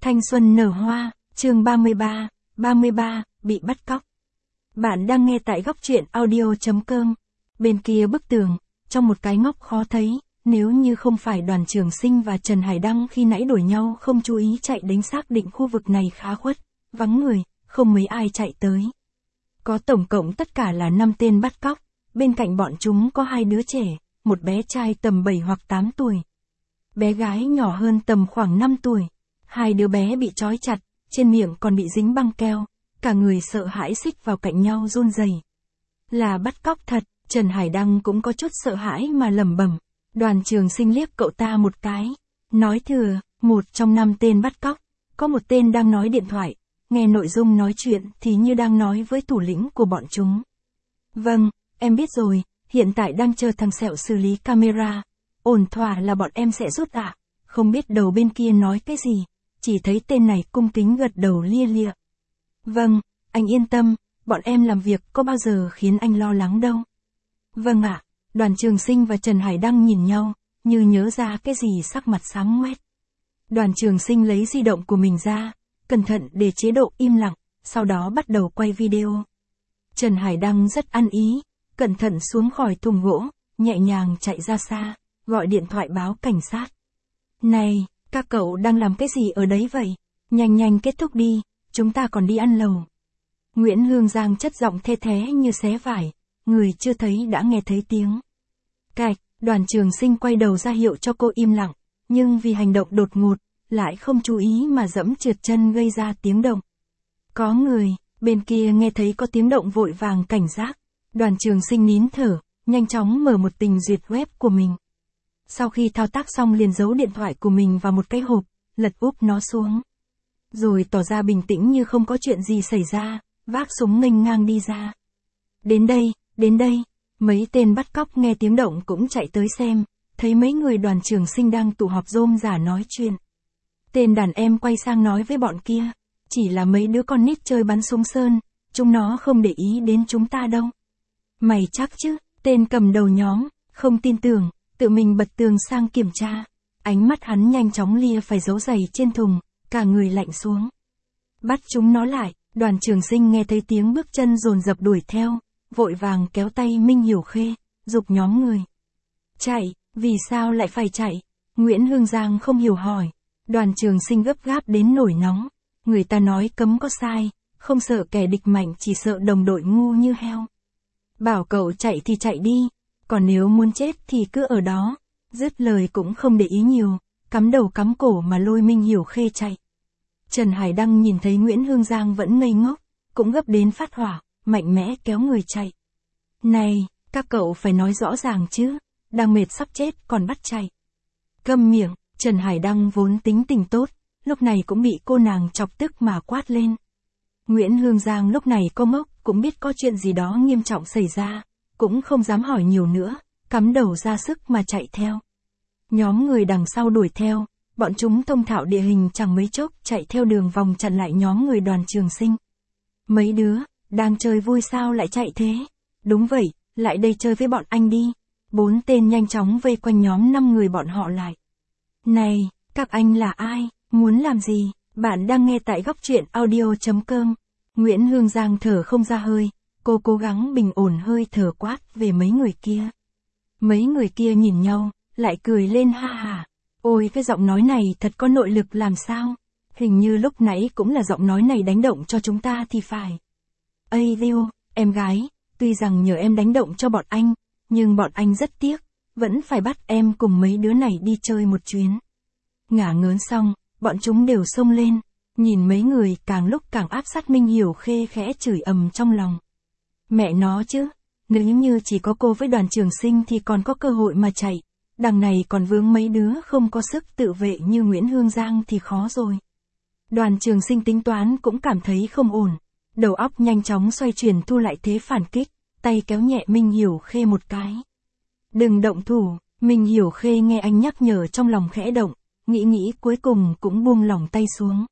Thanh xuân nở hoa, chương 33, bị bắt cóc. Bạn đang nghe tại góc truyện audio.com. Bên kia bức tường, trong một cái ngóc khó thấy, nếu như không phải Đoàn Trường Sinh và Trần Hải Đăng khi nãy đuổi nhau không chú ý chạy đến xác định khu vực này khá khuất, vắng người, không mấy ai chạy tới. Có tổng cộng tất cả là 5 tên bắt cóc, bên cạnh bọn chúng có 2 đứa trẻ, một bé trai tầm 7 hoặc 8 tuổi. Bé gái nhỏ hơn tầm khoảng 5 tuổi. 2 đứa bé bị trói chặt, trên miệng còn bị dính băng keo, cả người sợ hãi xích vào cạnh nhau run rẩy. Là bắt cóc thật, Trần Hải Đăng cũng có chút sợ hãi mà lẩm bẩm. Đoàn Trường Sinh liếc cậu ta một cái, nói thừa, một trong 5 tên bắt cóc, có một tên đang nói điện thoại, nghe nội dung nói chuyện thì như đang nói với thủ lĩnh của bọn chúng. Vâng, em biết rồi, hiện tại đang chờ thằng Sẹo xử lý camera, ổn thỏa là bọn em sẽ rút ạ. Không biết đầu bên kia nói cái gì, chỉ thấy tên này cung kính gật đầu lia lịa. Vâng, anh yên tâm, bọn em làm việc có bao giờ khiến anh lo lắng đâu. Vâng ạ, Đoàn Trường Sinh và Trần Hải Đăng nhìn nhau, như nhớ ra cái gì sắc mặt xám ngoét. Đoàn Trường Sinh lấy di động của mình ra, cẩn thận để chế độ im lặng, sau đó bắt đầu quay video. Trần Hải Đăng rất ăn ý, cẩn thận xuống khỏi thùng gỗ, nhẹ nhàng chạy ra xa, gọi điện thoại báo cảnh sát. Này, các cậu đang làm cái gì ở đấy vậy? Nhanh nhanh kết thúc đi, chúng ta còn đi ăn lẩu. Nguyễn Hương Giang chất giọng the thé như xé vải, người chưa thấy đã nghe thấy tiếng. Cạch, Đoàn Trường Sinh quay đầu ra hiệu cho cô im lặng, nhưng vì hành động đột ngột, lại không chú ý mà dẫm trượt chân gây ra tiếng động. Có người, bên kia nghe thấy có tiếng động vội vàng cảnh giác. Đoàn Trường Sinh nín thở, nhanh chóng mở một tình duyệt web của mình. Sau khi thao tác xong liền giấu điện thoại của mình vào một cái hộp, lật úp nó xuống. Rồi tỏ ra bình tĩnh như không có chuyện gì xảy ra, vác súng nghênh ngang đi ra. Đến đây, mấy tên bắt cóc nghe tiếng động cũng chạy tới xem, thấy mấy người Đoàn Trường Sinh đang tụ họp rôm rả nói chuyện. Tên đàn em quay sang nói với bọn kia, chỉ là mấy đứa con nít chơi bắn súng sơn, chúng nó không để ý đến chúng ta đâu. Mày chắc chứ? Tên cầm đầu nhóm, không tin tưởng, tự mình bật tường sang kiểm tra. Ánh mắt hắn nhanh chóng lia phải dấu giày trên thùng, cả người lạnh xuống. Bắt chúng nó lại, Đoàn Trường Sinh nghe thấy tiếng bước chân dồn dập đuổi theo, vội vàng kéo tay Minh Hiểu Khê, giục nhóm người. Chạy, vì sao lại phải chạy? Nguyễn Hương Giang không hiểu hỏi. Đoàn Trường Sinh gấp gáp đến nổi nóng. Người ta nói cấm có sai, không sợ kẻ địch mạnh chỉ sợ đồng đội ngu như heo. Bảo cậu chạy thì chạy đi, còn nếu muốn chết thì cứ ở đó. Dứt lời cũng không để ý nhiều, cắm đầu cắm cổ mà lôi Minh Hiểu Khê chạy. Trần Hải Đăng nhìn thấy Nguyễn Hương Giang vẫn ngây ngốc, cũng gấp đến phát hỏa, mạnh mẽ kéo người chạy. Này, các cậu phải nói rõ ràng chứ, đang mệt sắp chết còn bắt chạy. Câm miệng, Trần Hải Đăng vốn tính tình tốt, lúc này cũng bị cô nàng chọc tức mà quát lên. Nguyễn Hương Giang lúc này có ngốc, cũng biết có chuyện gì đó nghiêm trọng xảy ra, cũng không dám hỏi nhiều nữa, cắm đầu ra sức mà chạy theo. Nhóm người đằng sau đuổi theo, bọn chúng thông thạo địa hình chẳng mấy chốc chạy theo đường vòng chặn lại nhóm người Đoàn Trường Sinh. Mấy đứa, đang chơi vui sao lại chạy thế? Đúng vậy, lại đây chơi với bọn anh đi. 4 tên nhanh chóng vây quanh nhóm 5 người bọn họ lại. Này, các anh là ai? Muốn làm gì? Bạn đang nghe tại góc truyện audio.com. Nguyễn Hương Giang thở không ra hơi, cô cố gắng bình ổn hơi thở quát về mấy người kia. Mấy người kia nhìn nhau, lại cười lên ha ha. Ôi cái giọng nói này thật có nội lực làm sao? Hình như lúc nãy cũng là giọng nói này đánh động cho chúng ta thì phải. Ây Liêu, em gái, tuy rằng nhờ em đánh động cho bọn anh, nhưng bọn anh rất tiếc, vẫn phải bắt em cùng mấy đứa này đi chơi một chuyến. Ngả ngớn xong, bọn chúng đều xông lên, nhìn mấy người càng lúc càng áp sát Minh Hiểu Khê khẽ chửi ầm trong lòng. Mẹ nó chứ, nếu như chỉ có cô với Đoàn Trường Sinh thì còn có cơ hội mà chạy, đằng này còn vướng mấy đứa không có sức tự vệ như Nguyễn Hương Giang thì khó rồi. Đoàn Trường Sinh tính toán cũng cảm thấy không ổn, đầu óc nhanh chóng xoay chuyển thu lại thế phản kích, tay kéo nhẹ Minh Hiểu Khê một cái. Đừng động thủ, Minh Hiểu Khê nghe anh nhắc nhở trong lòng khẽ động, nghĩ cuối cùng cũng buông lỏng tay xuống.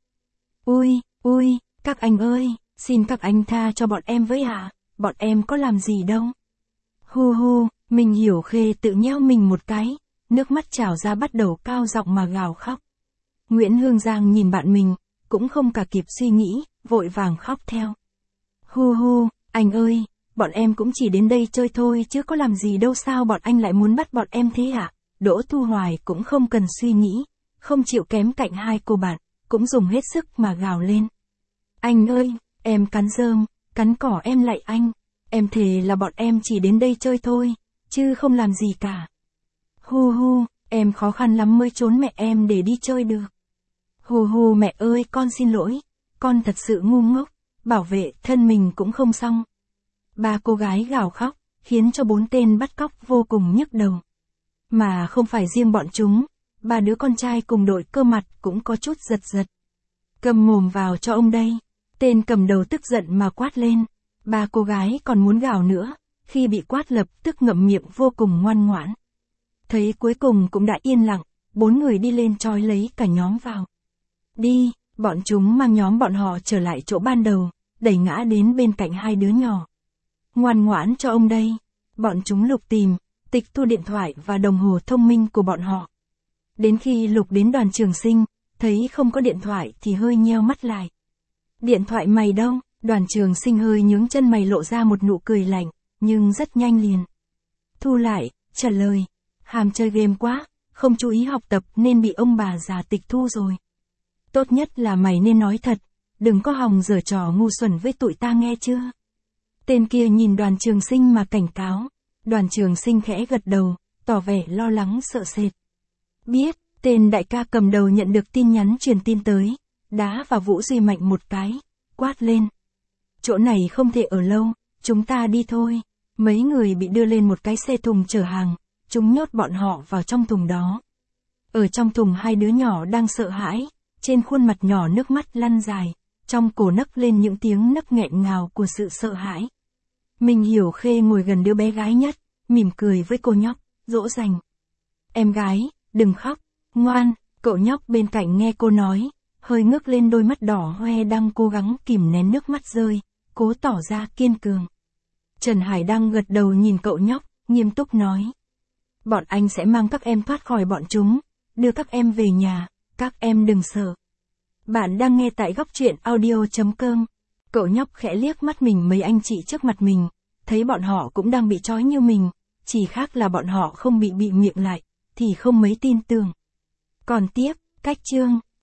Ui, các anh ơi, xin các anh tha cho bọn em với ạ, bọn em có làm gì đâu. Hu, Minh Hiểu Khê tự nheo mình một cái, nước mắt trào ra bắt đầu cao giọng mà gào khóc. Nguyễn Hương Giang nhìn bạn mình, cũng không cả kịp suy nghĩ, vội vàng khóc theo. Hu hu, anh ơi, bọn em cũng chỉ đến đây chơi thôi chứ có làm gì đâu, sao bọn anh lại muốn bắt bọn em thế ạ? Đỗ Thu Hoài cũng không cần suy nghĩ, không chịu kém cạnh hai cô bạn, cũng dùng hết sức mà gào lên. Anh ơi, em cắn rơm, cắn cỏ em lạy anh, em thề là bọn em chỉ đến đây chơi thôi, chứ không làm gì cả. Hu hu, em khó khăn lắm mới trốn mẹ em để đi chơi được. Hù hù mẹ ơi, con xin lỗi, con thật sự ngu ngốc, bảo vệ thân mình cũng không xong. Ba cô gái gào khóc, khiến cho 4 tên bắt cóc vô cùng nhức đầu. Mà không phải riêng bọn chúng, 3 đứa con trai cùng đội cơ mặt cũng có chút giật giật. Cầm mồm vào cho ông đây, tên cầm đầu tức giận mà quát lên. 3 cô gái còn muốn gào nữa, khi bị quát lập tức ngậm miệng vô cùng ngoan ngoãn. Thấy cuối cùng cũng đã yên lặng, 4 người đi lên trói lấy cả nhóm vào. Đi, bọn chúng mang nhóm bọn họ trở lại chỗ ban đầu, đẩy ngã đến bên cạnh 2 đứa nhỏ. Ngoan ngoãn cho ông đây. Bọn chúng lục tìm, tịch thu điện thoại và đồng hồ thông minh của bọn họ. Đến khi lục đến Đoàn Trường Sinh, thấy không có điện thoại thì hơi nheo mắt lại. Điện thoại mày đâu? Đoàn Trường Sinh hơi nhướng chân mày lộ ra một nụ cười lạnh, nhưng rất nhanh liền. Thu lại, trả lời. Hàm chơi game quá, không chú ý học tập nên bị ông bà già tịch thu rồi. Tốt nhất là mày nên nói thật, đừng có hòng giở trò ngu xuẩn với tụi ta nghe chưa? Tên kia nhìn Đoàn Trường Sinh mà cảnh cáo. Đoàn Trường Sinh khẽ gật đầu, tỏ vẻ lo lắng sợ sệt. Biết, tên đại ca cầm đầu nhận được tin nhắn truyền tin tới, đá vào Vũ Duy Mạnh một cái, quát lên. Chỗ này không thể ở lâu, chúng ta đi thôi. Mấy người bị đưa lên một cái xe thùng chở hàng, chúng nhốt bọn họ vào trong thùng đó. Ở trong thùng 2 đứa nhỏ đang sợ hãi, trên khuôn mặt nhỏ nước mắt lăn dài, trong cổ nấc lên những tiếng nấc nghẹn ngào của sự sợ hãi. Mình Hiểu Khê ngồi gần đứa bé gái nhất, mỉm cười với cô nhóc, dỗ dành. Em gái, đừng khóc, ngoan. Cậu nhóc bên cạnh nghe cô nói, hơi ngước lên đôi mắt đỏ hoe đang cố gắng kìm nén nước mắt rơi, cố tỏ ra kiên cường. Trần Hải đang gật đầu nhìn cậu nhóc, nghiêm túc nói. Bọn anh sẽ mang các em thoát khỏi bọn chúng, đưa các em về nhà, các em đừng sợ. Bạn đang nghe tại góc truyện audio.com. Cậu nhóc khẽ liếc mắt mình mấy anh chị trước mặt mình, thấy bọn họ cũng đang bị trói như mình, chỉ khác là bọn họ không bị miệng lại, thì không mấy tin tưởng. Còn tiếp, cách chương.